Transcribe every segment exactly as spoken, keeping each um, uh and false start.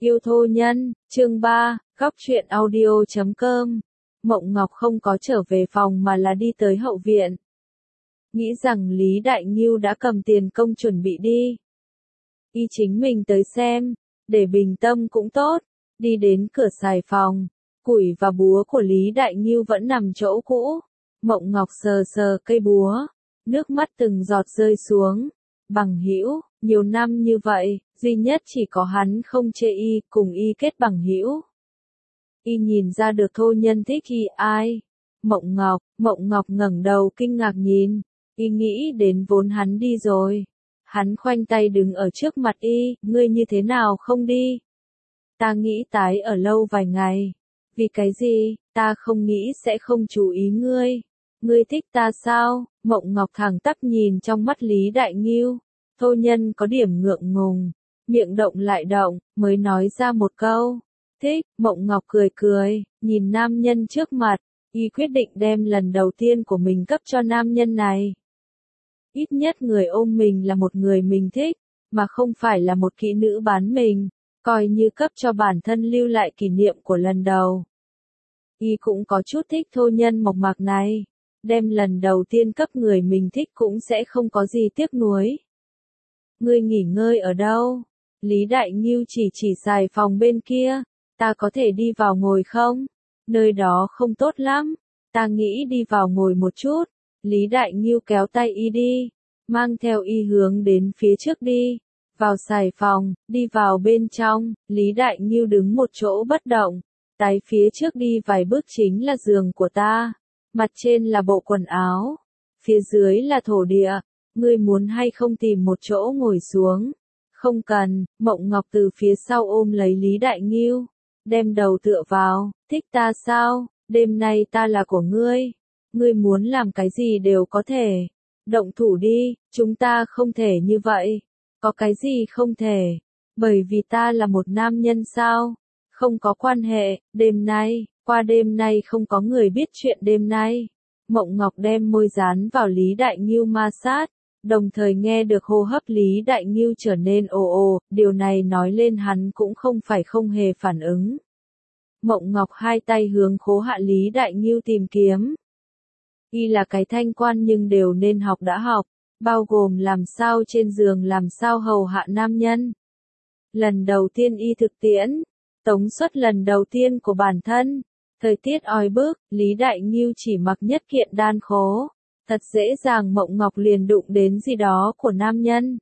Yêu thô nhân, chương ba, góc truyện audio chấm com. Mộng Ngọc không có trở về phòng mà là đi tới hậu viện. Nghĩ rằng Lý Đại Ngưu đã cầm tiền công chuẩn bị đi. Y chính mình tới xem, để bình tâm cũng tốt, đi đến cửa xài phòng, củi và búa của Lý Đại Ngưu vẫn nằm chỗ cũ. Mộng Ngọc sờ sờ cây búa, nước mắt từng giọt rơi xuống. Bằng hữu, nhiều năm như vậy, duy nhất chỉ có hắn không chê y, cùng y kết bằng hữu. Y nhìn ra được thô nhân thích y ai? Mộng Ngọc, Mộng Ngọc ngẩng đầu kinh ngạc nhìn, y nghĩ đến vốn hắn đi rồi. Hắn khoanh tay đứng ở trước mặt y, ngươi như thế nào không đi? Ta nghĩ tái ở lâu vài ngày. Vì cái gì, ta không nghĩ sẽ không chú ý ngươi. Ngươi thích ta sao? Mộng Ngọc thẳng tắp nhìn trong mắt Lý Đại Ngưu. Thô nhân có điểm ngượng ngùng, miệng động lại động, mới nói ra một câu. Thích, Mộng Ngọc cười cười, nhìn nam nhân trước mặt, y quyết định đem lần đầu tiên của mình cấp cho nam nhân này. Ít nhất người ôm mình là một người mình thích, mà không phải là một kỹ nữ bán mình, coi như cấp cho bản thân lưu lại kỷ niệm của lần đầu. Y cũng có chút thích thô nhân mộc mạc này, đem lần đầu tiên cấp người mình thích cũng sẽ không có gì tiếc nuối. Ngươi nghỉ ngơi ở đâu? Lý Đại Ngưu chỉ chỉ xài phòng bên kia, ta có thể đi vào ngồi không? Nơi đó không tốt lắm, ta nghĩ đi vào ngồi một chút. Lý Đại Ngưu kéo tay y đi, mang theo y hướng đến phía trước đi, vào xài phòng, đi vào bên trong. Lý Đại Ngưu đứng một chỗ bất động, tái phía trước đi vài bước chính là giường của ta, mặt trên là bộ quần áo, phía dưới là thổ địa. Ngươi muốn hay không tìm một chỗ ngồi xuống? Không cần. Mộng Ngọc từ phía sau ôm lấy Lý Đại Ngưu, đem đầu tựa vào. Thích ta sao? Đêm nay ta là của ngươi. Ngươi muốn làm cái gì đều có thể. Động thủ đi, chúng ta không thể như vậy. Có cái gì không thể? Bởi vì ta là một nam nhân sao? Không có quan hệ, đêm nay, qua đêm nay không có người biết chuyện đêm nay. Mộng Ngọc đem môi dán vào Lý Đại Ngưu ma sát, đồng thời nghe được hô hấp Lý Đại Ngưu trở nên ồ ồ, điều này nói lên hắn cũng không phải không hề phản ứng. Mộng Ngọc hai tay hướng khố hạ Lý Đại Ngưu tìm kiếm. Y là cái thanh quan nhưng đều nên học đã học, bao gồm làm sao trên giường làm sao hầu hạ nam nhân. Lần đầu tiên y thực tiễn, tống xuất lần đầu tiên của bản thân. Thời tiết oi bức, Lý Đại Ngưu chỉ mặc nhất kiện đan khố. Thật dễ dàng Mộng Ngọc liền đụng đến gì đó của nam nhân.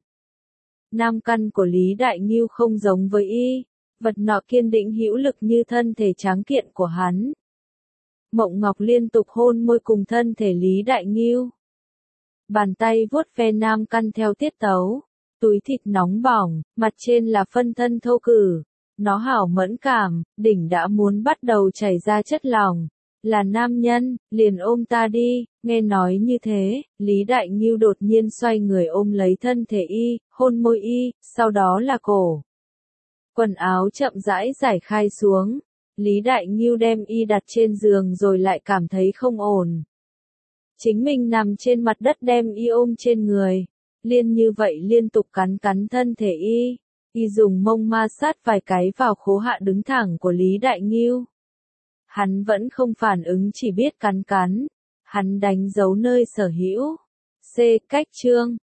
Nam căn của Lý Đại Ngưu không giống với y, vật nọ kiên định hữu lực như thân thể tráng kiện của hắn. Mộng Ngọc liên tục hôn môi cùng thân thể Lý Đại Ngưu. Bàn tay vuốt ve nam căn theo tiết tấu, túi thịt nóng bỏng, mặt trên là phân thân thô cử. Nó hảo mẫn cảm, đỉnh đã muốn bắt đầu chảy ra chất lỏng. Là nam nhân, liền ôm ta đi. Nghe nói như thế, Lý Đại Ngưu đột nhiên xoay người ôm lấy thân thể y, hôn môi y, sau đó là cổ. Quần áo chậm rãi giải khai xuống. Lý Đại Ngưu đem y đặt trên giường rồi lại cảm thấy không ổn. Chính mình nằm trên mặt đất đem y ôm trên người. Liên như vậy liên tục cắn cắn thân thể y. Y dùng mông ma sát vài cái vào khố hạ đứng thẳng của Lý Đại Ngưu. Hắn vẫn không phản ứng, chỉ biết cắn cắn. Hắn đánh dấu nơi sở hữu. C. Cách chương